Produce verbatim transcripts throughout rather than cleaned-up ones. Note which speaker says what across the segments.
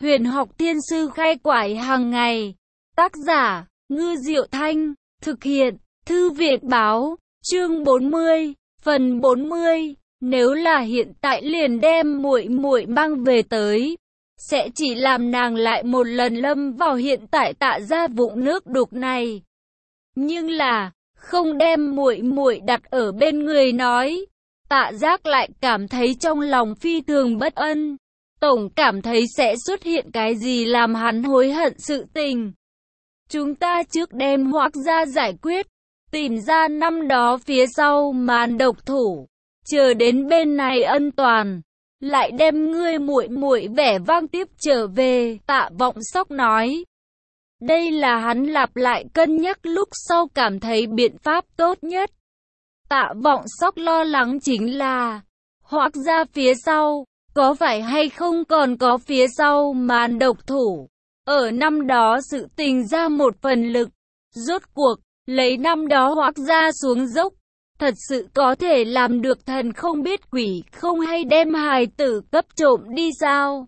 Speaker 1: Huyền học thiên sư khai quải hàng ngày. Tác giả, Ngư Diệu Thanh. Thực hiện, Thư viện báo. Chương bốn mươi, phần bốn mươi. Nếu là hiện tại liền đem muội muội mang về tới, sẽ chỉ làm nàng lại một lần lâm vào hiện tại Tạ gia vụng nước đục này. Nhưng là, không đem muội muội đặt ở bên người nói, Tạ Giác lại cảm thấy trong lòng phi thường bất ân. Tổng cảm thấy sẽ xuất hiện cái gì làm hắn hối hận sự tình. Chúng ta trước đem Hoắc gia giải quyết, tìm ra năm đó phía sau màn độc thủ, chờ đến bên này ân toàn, lại đem ngươi muội muội vẻ vang tiếp trở về. Tạ Vọng Sóc nói. Đây là hắn lặp lại cân nhắc lúc sau cảm thấy biện pháp tốt nhất. Tạ Vọng Sóc lo lắng chính là Hoắc gia phía sau, có phải hay không còn có phía sau màn độc thủ. Ở năm đó sự tình ra một phần lực, rốt cuộc, lấy năm đó Hoắc gia xuống dốc, thật sự có thể làm được thần không biết quỷ không hay đem hài tử cấp trộm đi sao?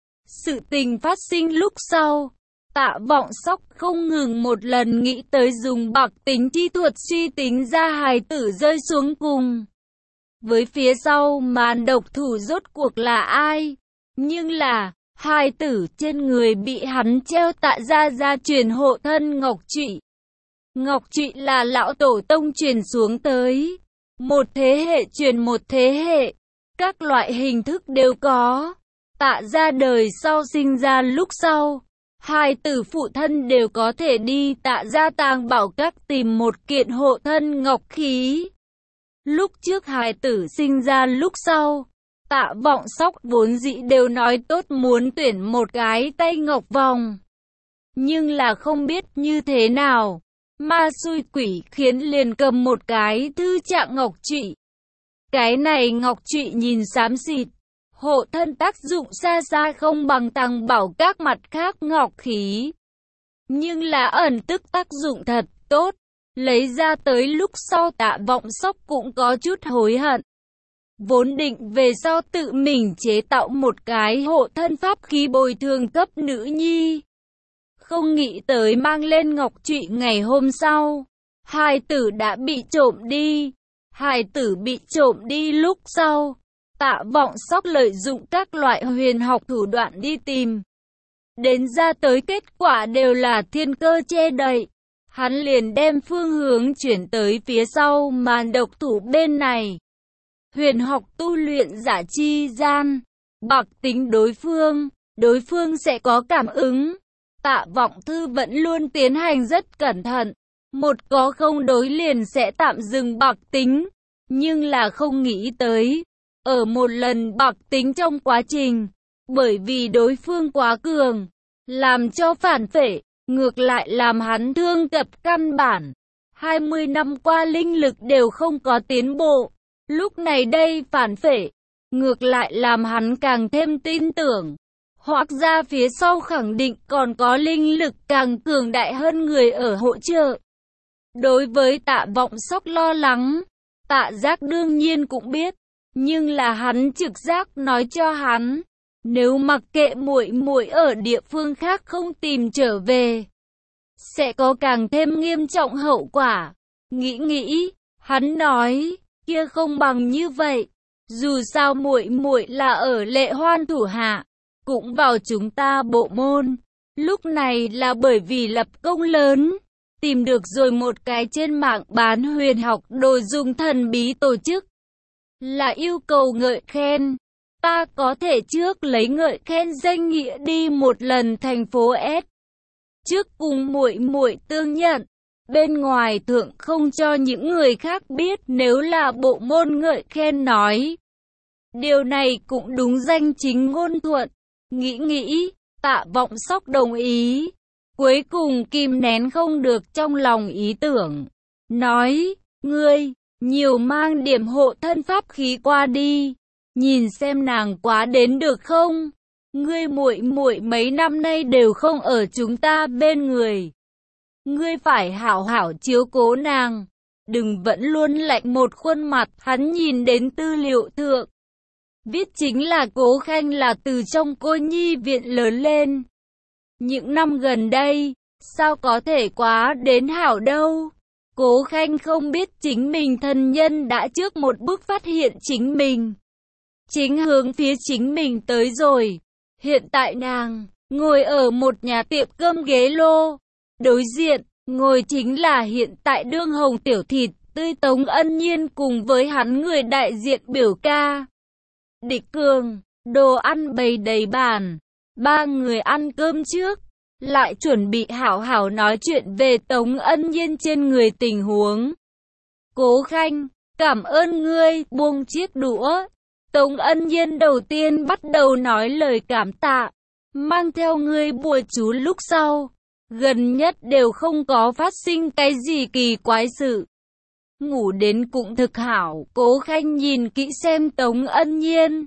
Speaker 1: Sự tình phát sinh lúc sau, Tạ Vọng Sóc không ngừng một lần nghĩ tới dùng bạc tính chi thuật suy tính ra hài tử rơi xuống cùng. Với phía sau màn độc thủ rốt cuộc là ai? Nhưng là, hài tử trên người bị hắn treo Tạ gia gia truyền hộ thân ngọc trụy. Ngọc trụy là lão tổ tông truyền xuống tới, một thế hệ truyền một thế hệ, các loại hình thức đều có. Tạ gia đời sau sinh ra lúc sau, hai tử phụ thân đều có thể đi Tạ gia tàng bảo các tìm một kiện hộ thân ngọc khí. Lúc trước hài tử sinh ra lúc sau, Tạ Vọng Sóc vốn dĩ đều nói tốt muốn tuyển một cái tay ngọc vòng. Nhưng là không biết như thế nào, ma xui quỷ khiến liền cầm một cái thư trạng ngọc trụy. Cái này ngọc trụy nhìn xám xịt, hộ thân tác dụng xa xa không bằng tàng bảo các mặt khác ngọc khí. Nhưng là ẩn tức tác dụng thật tốt, lấy ra tới lúc sau Tạ Vọng Sóc cũng có chút hối hận. Vốn định về sau tự mình chế tạo một cái hộ thân pháp khí bồi thường cấp nữ nhi. Không nghĩ tới mang lên ngọc trụy ngày hôm sau, hài tử đã bị trộm đi. Hài tử bị trộm đi lúc sau, Tạ Vọng Sóc lợi dụng các loại huyền học thủ đoạn đi tìm. Đến ra tới kết quả đều là thiên cơ che đậy. Hắn liền đem phương hướng chuyển tới phía sau màn độc thủ bên này. Huyền học tu luyện giả chi gian, bạc tính đối phương, đối phương sẽ có cảm ứng. Tạ Vọng Thư vẫn luôn tiến hành rất cẩn thận, một có không đối liền sẽ tạm dừng bạc tính, nhưng là không nghĩ tới, ở một lần bạc tính trong quá trình, bởi vì đối phương quá cường, làm cho phản phệ, ngược lại làm hắn thương cập căn bản. hai mươi năm qua linh lực đều không có tiến bộ, lúc này đây phản phệ, ngược lại làm hắn càng thêm tin tưởng. Hoắc gia phía sau khẳng định còn có linh lực càng cường đại hơn người ở hỗ trợ. Đối với Tạ Vọng Sóc lo lắng, Tạ Giác đương nhiên cũng biết, nhưng là hắn trực giác nói cho hắn, nếu mặc kệ muội muội ở địa phương khác không tìm trở về, sẽ có càng thêm nghiêm trọng hậu quả. Nghĩ nghĩ, hắn nói, kia không bằng như vậy, dù sao muội muội là ở Lệ Hoan thủ hạ, cũng vào chúng ta bộ môn, lúc này là bởi vì lập công lớn, tìm được rồi một cái trên mạng bán huyền học đồ dùng thần bí tổ chức, là yêu cầu ngợi khen. Ta có thể trước lấy ngợi khen danh nghĩa đi một lần thành phố S, trước cùng muội muội tương nhận, bên ngoài thượng không cho những người khác biết nếu là bộ môn ngợi khen nói. Điều này cũng đúng danh chính ngôn thuận. Nghĩ nghĩ, Tạ Vọng Sóc đồng ý, cuối cùng kìm nén không được trong lòng ý tưởng, nói, ngươi, nhiều mang điểm hộ thân pháp khí qua đi, nhìn xem nàng quá đến được không? Ngươi muội muội mấy năm nay đều không ở chúng ta bên người, ngươi phải hảo hảo chiếu cố nàng, đừng vẫn luôn lạnh một khuôn mặt. Hắn nhìn đến tư liệu thượng, Viết chính là Cố Khanh là từ trong cô nhi viện lớn lên. Những năm gần đây, sao có thể quá đến hảo đâu. Cố Khanh không biết chính mình thân nhân đã trước một bước phát hiện chính mình. Chính hướng phía chính mình tới rồi. Hiện tại nàng, ngồi ở một nhà tiệm cơm ghế lô. Đối diện, ngồi chính là hiện tại đương hồng tiểu thịt, tươi Tống Ân Nhiên cùng với hắn người đại diện biểu ca. Địch Cường, đồ ăn bày đầy bàn. Ba người ăn cơm trước, lại chuẩn bị hảo hảo nói chuyện về Tống Ân Nhiên trên người tình huống. Cố Khanh, cảm ơn ngươi, buông chiếc đũa. Tống Ân Nhiên đầu tiên bắt đầu nói lời cảm tạ, mang theo ngươi bùa chú lúc sau. Gần nhất đều không có phát sinh cái gì kỳ quái sự. Ngủ đến cũng thực hảo, Cố Khanh nhìn kỹ xem Tống Ân Nhiên.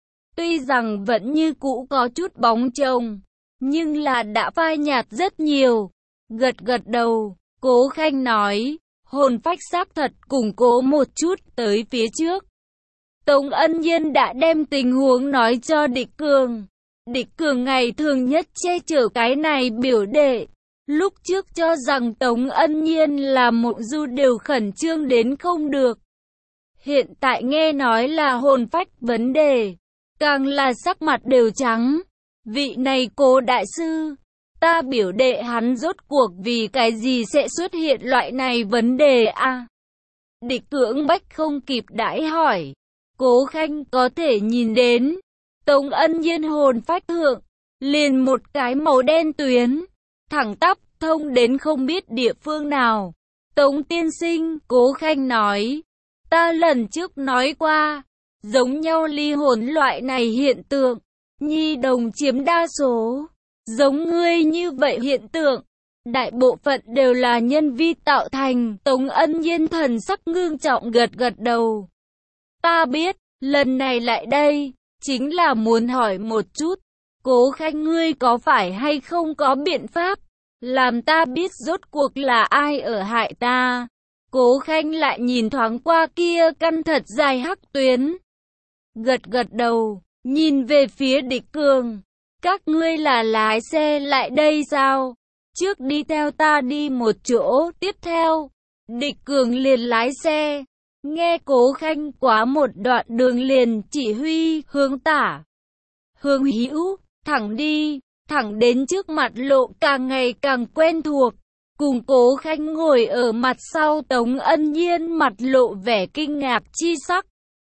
Speaker 1: Tuy rằng vẫn như cũ có chút bóng chồng, nhưng là đã phai nhạt rất nhiều. Gật gật đầu, Cố Khanh nói, hồn phách xác thật củng cố một chút tới phía trước. Tống Ân Nhiên đã đem tình huống nói cho Địch Cường. Địch Cường ngày thường nhất che chở cái này biểu đệ. Lúc trước cho rằng Tống Ân Nhiên là Mộng Du đều khẩn trương đến không được. Hiện tại nghe nói là hồn phách vấn đề, càng là sắc mặt đều trắng. Vị này Cố đại sư, ta biểu đệ hắn rốt cuộc vì cái gì sẽ xuất hiện loại này vấn đề a? À? Địch Cưỡng Bách không kịp đãi hỏi. Cố Khanh có thể nhìn đến, Tống Ân Nhiên hồn phách thượng, liền một cái màu đen tuyến, thẳng tắp, thông đến không biết địa phương nào. Tống tiên sinh, Cố Khanh nói, ta lần trước nói qua, giống nhau ly hồn loại này hiện tượng, nhi đồng chiếm đa số, giống ngươi như vậy hiện tượng, đại bộ phận đều là nhân vi tạo thành. Tống Ân Nhiên thần sắc ngưng trọng gật gật đầu. Ta biết, lần này lại đây, chính là muốn hỏi một chút, Cố Khanh ngươi có phải hay không có biện pháp, làm ta biết rốt cuộc là ai ở hại ta. Cố Khanh lại nhìn thoáng qua kia căn thật dài hắc tuyến. Gật gật đầu, nhìn về phía Địch Cường. Các ngươi là lái xe lại đây sao? Trước đi theo ta đi một chỗ, tiếp theo. Địch Cường liền lái xe. Nghe Cố Khanh quá một đoạn đường liền chỉ huy, hướng tả, hướng hữu, thẳng đi, thẳng đến trước mặt lộ càng ngày càng quen thuộc. Cùng Cố Khanh ngồi ở mặt sau Tống Ân Nhiên mặt lộ vẻ kinh ngạc chi sắc.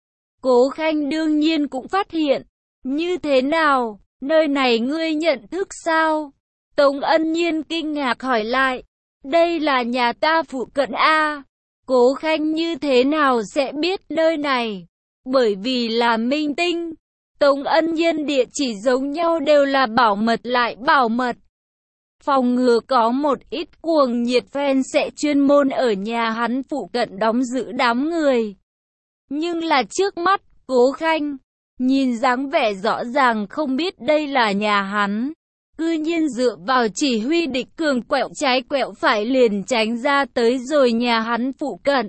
Speaker 1: Cố Khanh đương nhiên cũng phát hiện. Như thế nào, nơi này ngươi nhận thức sao? Tống Ân Nhiên kinh ngạc hỏi lại. Đây là nhà ta phụ cận A. Cố Khanh như thế nào sẽ biết nơi này? Bởi vì là minh tinh. Tống Ân Nhiên địa chỉ giống nhau đều là bảo mật lại bảo mật. Phòng ngừa có một ít cuồng nhiệt fan sẽ chuyên môn ở nhà hắn phụ cận đóng giữ đám người. Nhưng là trước mắt, Cố Khanh, nhìn dáng vẻ rõ ràng không biết đây là nhà hắn. Cư nhiên dựa vào chỉ huy Địch Cường quẹo trái quẹo phải liền tránh ra tới rồi nhà hắn phụ cận.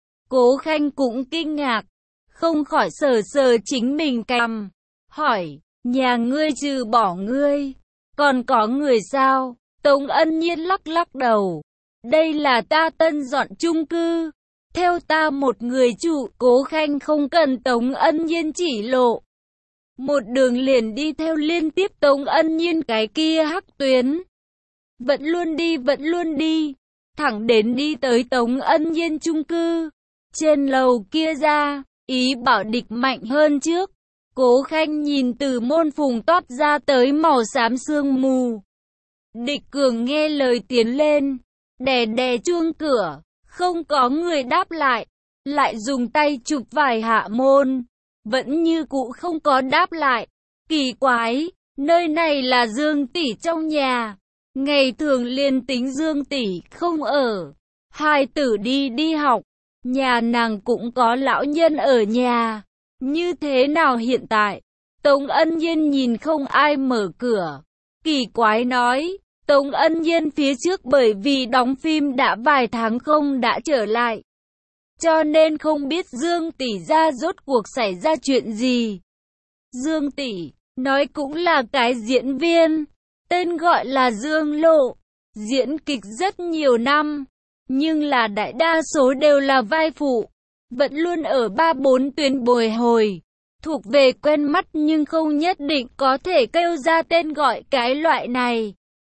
Speaker 1: Cố Khanh cũng kinh ngạc, không khỏi sờ sờ chính mình cằm, hỏi, nhà ngươi trừ bỏ ngươi, còn có người sao? Tống Ân Nhiên lắc lắc đầu, đây là ta tân dọn chung cư, theo ta một người trụ. Cố Khanh không cần Tống Ân Nhiên chỉ lộ. Một đường liền đi theo liên tiếp Tống Ân Nhiên cái kia hắc tuyến. Vẫn luôn đi vẫn luôn đi, thẳng đến đi tới Tống Ân Nhiên chung cư. Trên lầu kia ra, ý bảo Địch mạnh hơn trước. Cố Khanh nhìn từ môn phùng toát ra tới màu xám sương mù. Địch Cường nghe lời tiến lên, đè đè chuông cửa, không có người đáp lại, lại dùng tay chụp vài hạ môn, vẫn như cũ không có đáp lại. Kỳ quái, nơi này là Dương tỷ trong nhà, ngày thường liền tính Dương tỷ không ở, hai tử đi đi học, nhà nàng cũng có lão nhân ở nhà, như thế nào hiện tại? Tống Ân Nhiên nhìn không ai mở cửa, kỳ quái nói. Tống Ân Nhiên phía trước bởi vì đóng phim đã vài tháng không đã trở lại, cho nên không biết Dương tỷ ra rốt cuộc xảy ra chuyện gì. Dương tỷ, nói cũng là cái diễn viên, tên gọi là Dương Lộ, diễn kịch rất nhiều năm, nhưng là đại đa số đều là vai phụ, vẫn luôn ở ba bốn tuyến bồi hồi, thuộc về quen mắt nhưng không nhất định có thể kêu ra tên gọi cái loại này.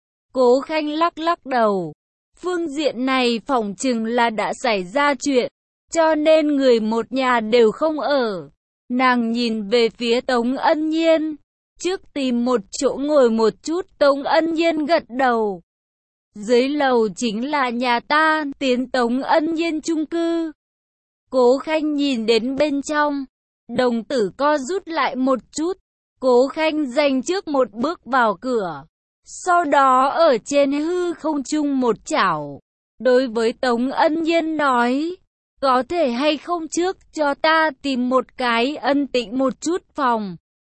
Speaker 1: Cố Khanh lắc lắc đầu, phương diện này phỏng chừng là đã xảy ra chuyện, cho nên người một nhà đều không ở. Nàng nhìn về phía Tống Ân Nhiên, trước tìm một chỗ ngồi một chút. Tống Ân Nhiên gật đầu. Dưới lầu chính là nhà ta, tiến Tống Ân Nhiên chung cư. Cố Khanh nhìn đến bên trong, đồng tử co rút lại một chút. Cố Khanh giành trước một bước vào cửa, sau đó ở trên hư không trung một chảo. Đối với Tống Ân Nhiên nói, có thể hay không trước cho ta tìm một cái ân tĩnh một chút phòng.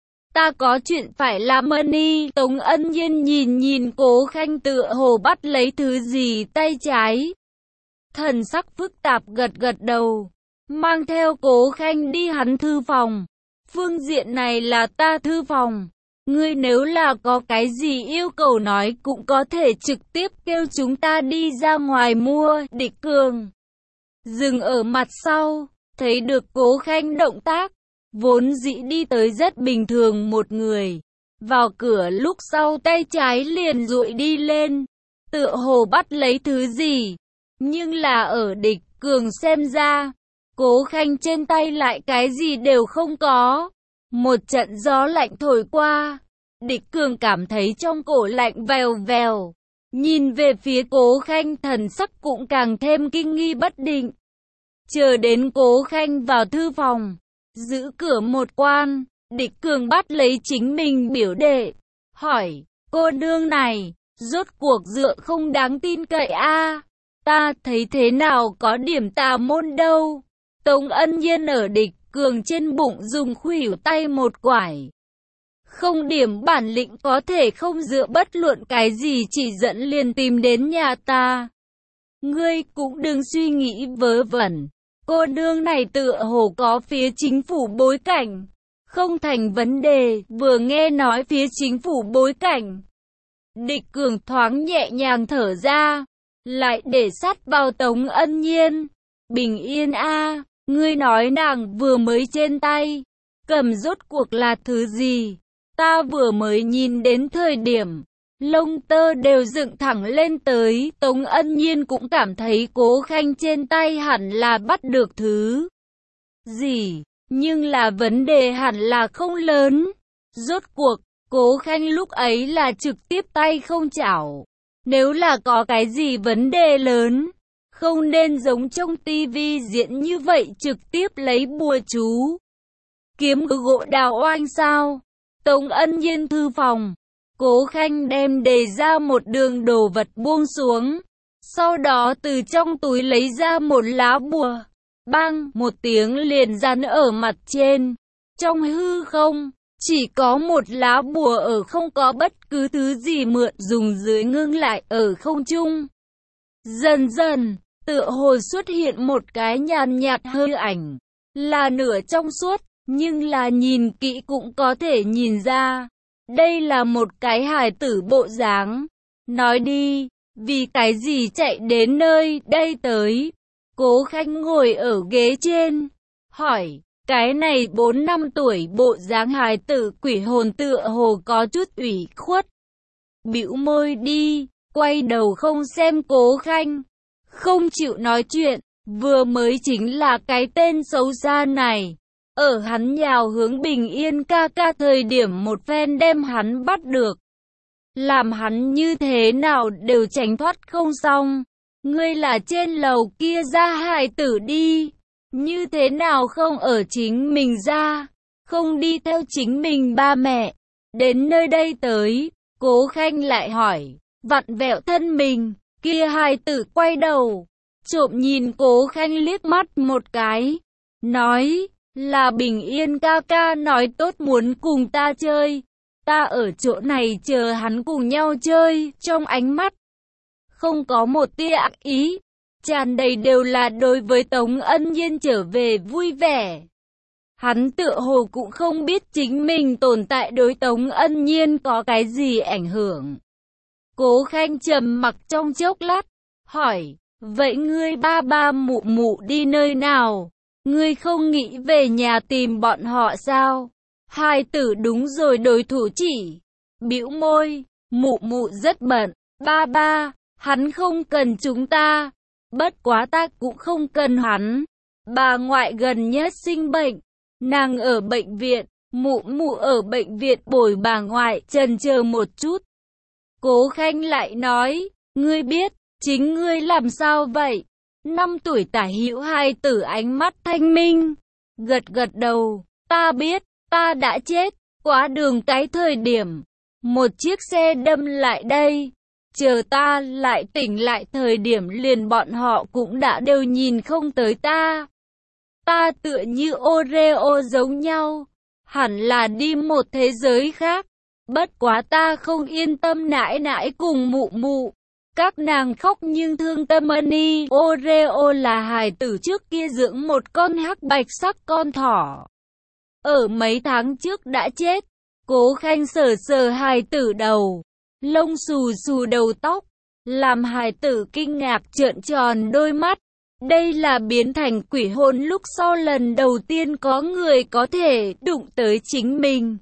Speaker 1: Ta có chuyện phải làm ơn đi. Tống Ân Nhiên nhìn nhìn Cố Khanh tựa hồ bắt lấy thứ gì tay trái. Thần sắc phức tạp gật gật đầu, mang theo Cố Khanh đi hắn thư phòng. Phương diện này là ta thư phòng. Ngươi nếu là có cái gì yêu cầu nói cũng có thể trực tiếp kêu chúng ta đi ra ngoài mua. Địch Cường dừng ở mặt sau, thấy được Cố Khanh động tác, vốn dĩ đi tới rất bình thường một người. Vào cửa lúc sau tay trái liền duỗi đi lên, tựa hồ bắt lấy thứ gì. Nhưng là ở Địch Cường xem ra, Cố Khanh trên tay lại cái gì đều không có. Một trận gió lạnh thổi qua, Địch Cường cảm thấy trong cổ lạnh vèo vèo. Nhìn về phía Cố Khanh, thần sắc cũng càng thêm kinh nghi bất định. Chờ đến Cố Khanh vào thư phòng, giữ cửa một quan, Địch Cường bắt lấy chính mình biểu đệ, hỏi, cô nương này, rốt cuộc dựa không đáng tin cậy a? Ta thấy thế nào có điểm tà môn đâu. Tống Ân Nhiên ở Địch Cường trên bụng dùng khuỷu tay một quải. Không điểm bản lĩnh có thể không dựa bất luận cái gì chỉ dẫn liền tìm đến nhà ta. Ngươi cũng đừng suy nghĩ vớ vẩn. Cô nương này tựa hồ có phía chính phủ bối cảnh. Không thành vấn đề, vừa nghe nói phía chính phủ bối cảnh. Địch Cường thoáng nhẹ nhàng thở ra, lại để sát vào Tống Ân Nhiên. Bình yên a, ngươi nói nàng vừa mới trên tay, cầm rốt cuộc là thứ gì? Ta vừa mới nhìn đến thời điểm, lông tơ đều dựng thẳng lên tới. Tống Ân Nhiên cũng cảm thấy Cố Khanh trên tay hẳn là bắt được thứ gì, nhưng là vấn đề hẳn là không lớn. Rốt cuộc, Cố Khanh lúc ấy là trực tiếp tay không chảo. Nếu là có cái gì vấn đề lớn, không nên giống trong tivi diễn như vậy trực tiếp lấy bùa chú kiếm gỗ đào oanh sao? Tống Ân Nhiên thư phòng, Cố Khanh đem đề ra một đường đồ vật buông xuống, sau đó từ trong túi lấy ra một lá bùa, bang một tiếng liền dán ở mặt trên. Trong hư không, chỉ có một lá bùa ở, không có bất cứ thứ gì mượn dùng dưới, ngưng lại ở không trung. Dần dần, tựa hồ xuất hiện một cái nhàn nhạt hơi ảnh, là nửa trong suốt, nhưng là nhìn kỹ cũng có thể nhìn ra, đây là một cái hài tử bộ dáng. Nói đi, vì cái gì chạy đến nơi đây tới? Cố Khanh ngồi ở ghế trên, hỏi, cái này bốn năm tuổi bộ dáng hài tử quỷ hồn tựa hồ có chút ủy khuất. Bĩu môi đi, quay đầu không xem Cố Khanh, không chịu nói chuyện, vừa mới chính là cái tên xấu xa này. Ở hắn nhào hướng Bình Yên ca ca thời điểm một phen đem hắn bắt được. Làm hắn như thế nào đều tránh thoát không xong. Ngươi là trên lầu kia ra hài tử đi. Như thế nào không ở chính mình ra, không đi theo chính mình ba mẹ. Đến nơi đây tới, Cố Khanh lại hỏi, vặn vẹo thân mình, kia hài tử quay đầu, trộm nhìn Cố Khanh liếc mắt một cái, nói, là Bình Yên ca ca nói tốt muốn cùng ta chơi, ta ở chỗ này chờ hắn cùng nhau chơi. Trong ánh mắt không có một tia ác ý, tràn đầy đều là đối với Tống Ân Nhiên trở về vui vẻ. Hắn tựa hồ cũng không biết chính mình tồn tại đối Tống Ân Nhiên có cái gì ảnh hưởng. Cố Khanh trầm mặc trong chốc lát, hỏi, vậy ngươi ba ba mụ mụ đi nơi nào? Ngươi không nghĩ về nhà tìm bọn họ sao? Hai tử đúng rồi, đối thủ chỉ bĩu môi, mụ mụ rất bận, ba ba, hắn không cần chúng ta, bất quá ta cũng không cần hắn. Bà ngoại gần nhất sinh bệnh, nàng ở bệnh viện, mụ mụ ở bệnh viện bồi bà ngoại. Chần chờ một chút, Cố Khanh lại nói, ngươi biết, chính ngươi làm sao vậy? Năm tuổi tả hữu hai tử ánh mắt thanh minh, gật gật đầu, ta biết, ta đã chết, quá đường cái thời điểm, một chiếc xe đâm lại đây, chờ ta lại tỉnh lại thời điểm liền bọn họ cũng đã đều nhìn không tới ta. Ta tựa như Oreo giống nhau, hẳn là đi một thế giới khác, bất quá ta không yên tâm nãi nãi cùng mụ mụ. Các nàng khóc nhưng thương tâm ân. Oreo là hài tử trước kia dưỡng một con hắc bạch sắc con thỏ, ở mấy tháng trước đã chết. Cố Khanh sờ sờ hài tử đầu, lông xù xù đầu tóc, làm hài tử kinh ngạc trợn tròn đôi mắt. Đây là biến thành quỷ hồn lúc sau lần đầu tiên có người có thể đụng tới chính mình.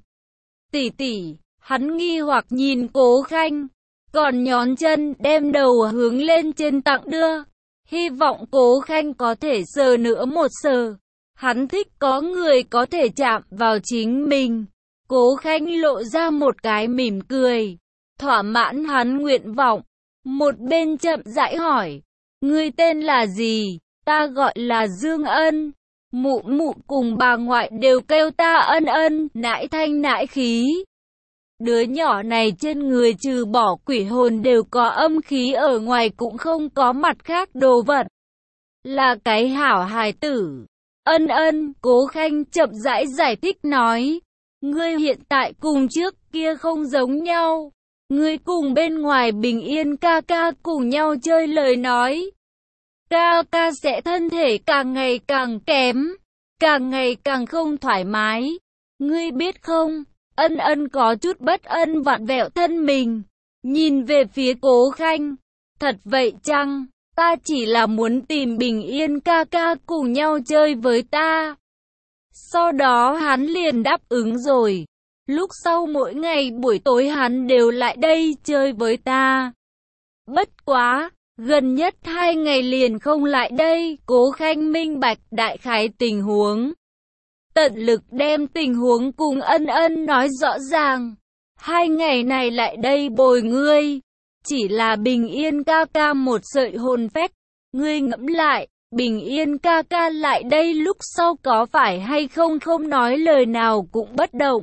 Speaker 1: Tỷ tỷ, hắn nghi hoặc nhìn Cố Khanh, còn nhón chân đem đầu hướng lên trên tặng đưa, hy vọng Cố Khanh có thể sờ nữa một sờ. Hắn thích có người có thể chạm vào chính mình. Cố Khanh lộ ra một cái mỉm cười, thỏa mãn hắn nguyện vọng. Một bên chậm rãi hỏi, ngươi tên là gì? Ta gọi là Dương Ân. Mụ mụ cùng bà ngoại đều kêu ta Ân Ân, nãi thanh nãi khí. Đứa nhỏ này trên người trừ bỏ quỷ hồn đều có âm khí, ở ngoài cũng không có mặt khác đồ vật. Là cái hảo hài tử. Ân Ân, Cố Khanh chậm rãi giải thích nói, ngươi hiện tại cùng trước kia không giống nhau. Ngươi cùng bên ngoài Bình Yên ca ca cùng nhau chơi lời nói, ca ca sẽ thân thể càng ngày càng kém, càng ngày càng không thoải mái. Ngươi biết không? Ân Ân có chút bất ân vặn vẹo thân mình, nhìn về phía Cố Khanh. Thật vậy chăng? Ta chỉ là muốn tìm Bình Yên ca ca cùng nhau chơi với ta. Sau đó hắn liền đáp ứng rồi. Lúc sau mỗi ngày buổi tối hắn đều lại đây chơi với ta. Bất quá, gần nhất hai ngày liền không lại đây. Cố Khanh minh bạch đại khái tình huống, tận lực đem tình huống cùng Ân Ân nói rõ ràng. Hai ngày này lại đây bồi ngươi, chỉ là Bình Yên ca ca một sợi hồn phách. Ngươi ngẫm lại, Bình Yên ca ca lại đây lúc sau có phải hay không không nói lời nào cũng bất động,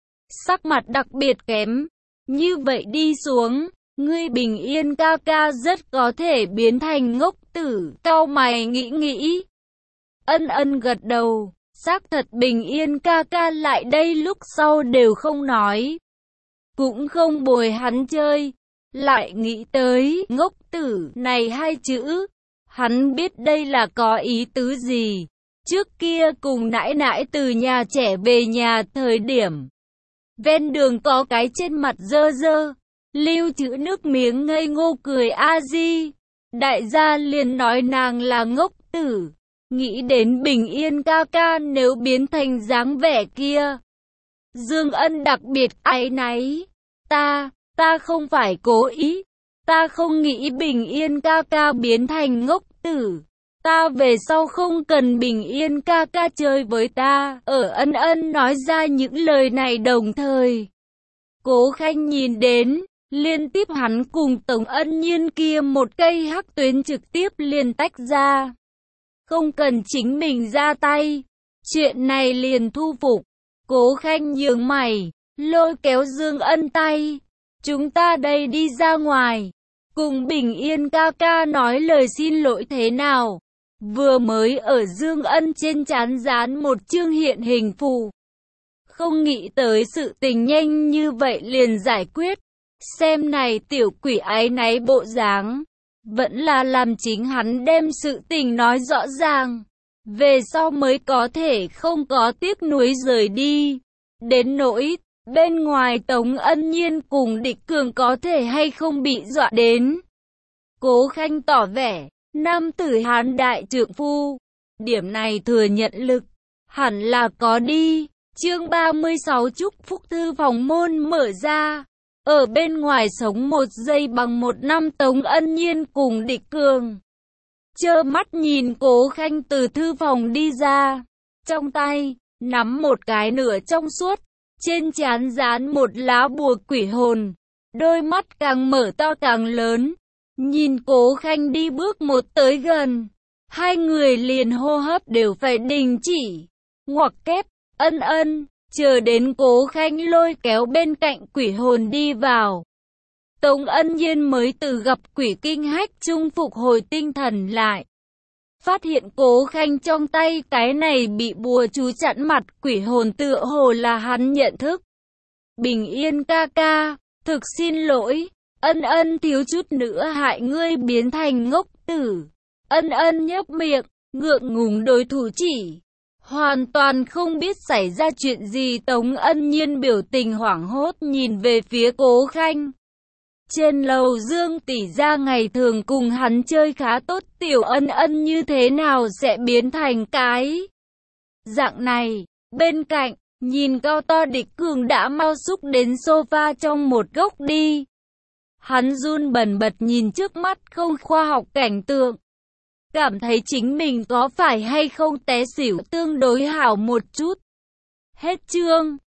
Speaker 1: sắc mặt đặc biệt kém. Như vậy đi xuống, ngươi Bình Yên ca ca rất có thể biến thành ngốc tử. Cau mày nghĩ nghĩ, Ân Ân gật đầu, xác thật Bình Yên ca ca lại đây lúc sau đều không nói, cũng không bồi hắn chơi. Lại nghĩ tới ngốc tử này hai chữ, hắn biết đây là có ý tứ gì. Trước kia cùng nãi nãi từ nhà trẻ về nhà thời điểm, ven đường có cái trên mặt dơ dơ, lưu trữ nước miếng ngây ngô cười a di. Đại gia liền nói nàng là ngốc tử. Nghĩ đến Bình Yên ca ca nếu biến thành dáng vẻ kia, Dương Ân đặc biệt áy náy. Ta, ta không phải cố ý. Ta không nghĩ Bình Yên ca ca biến thành ngốc tử. Ta về sau không cần Bình Yên ca ca chơi với ta. Ở Ân Ân nói ra những lời này đồng thời, Cố Khanh nhìn đến, liên tiếp hắn cùng Tống Ân Nhiên kia một cây hắc tuyến trực tiếp liền tách ra. Không cần chính mình ra tay, chuyện này liền thu phục. Cố Khanh nhướng mày, lôi kéo Dương Ân tay. Chúng ta đây đi ra ngoài, cùng Bình Yên ca ca nói lời xin lỗi thế nào? Vừa mới ở Dương Ân trên trán dán một chương hiện hình phù, không nghĩ tới sự tình nhanh như vậy liền giải quyết. Xem này tiểu quỷ áy náy bộ dáng, vẫn là làm chính hắn đem sự tình nói rõ ràng. về sau mới có thể không có tiếc nuối rời đi. Đến nỗi, bên ngoài Tống Ân Nhiên cùng Địch Cường có thể hay không bị dọa đến. Cố Khanh tỏ vẻ, nam tử Hán đại trượng phu. Điểm này thừa nhận lực, hẳn là có đi. Chương ba mươi sáu chúc phúc thư phòng môn mở ra. Ở bên ngoài sống một giây bằng một năm Tống Ân Nhiên cùng Địch Cường. Trơ mắt nhìn Cố Khanh từ thư phòng đi ra. Trong tay, nắm một cái nửa trong suốt. Trên trán dán một lá bùa quỷ hồn. Đôi mắt càng mở to càng lớn. Nhìn Cố Khanh đi bước một tới gần. Hai người liền hô hấp đều phải đình chỉ. Ngoặc kép, ân ân, chờ đến Cố Khanh lôi kéo bên cạnh quỷ hồn đi vào. Tống Ân Nhiên mới từ gặp quỷ kinh hách chung phục hồi tinh thần lại. Phát hiện Cố Khanh trong tay cái này bị bùa chú chặn mặt quỷ hồn tựa hồ là hắn nhận thức. Bình yên ca ca, thực xin lỗi, ân ân thiếu chút nữa hại ngươi biến thành ngốc tử. Ân ân nhếch miệng, ngượng ngùng đối thủ chỉ. Hoàn toàn không biết xảy ra chuyện gì. Tống Ân Nhiên biểu tình hoảng hốt nhìn về phía Cố Khanh. Trên lầu Dương tỷ gia ngày thường cùng hắn chơi khá tốt, tiểu ân ân như thế nào sẽ biến thành cái dạng này. Bên cạnh, nhìn cao to Địch Cường đã mau xúc đến sofa trong một góc đi. Hắn run bần bật nhìn trước mắt không khoa học cảnh tượng. Cảm thấy chính mình có phải hay không té xỉu tương đối hảo một chút. Hết chương.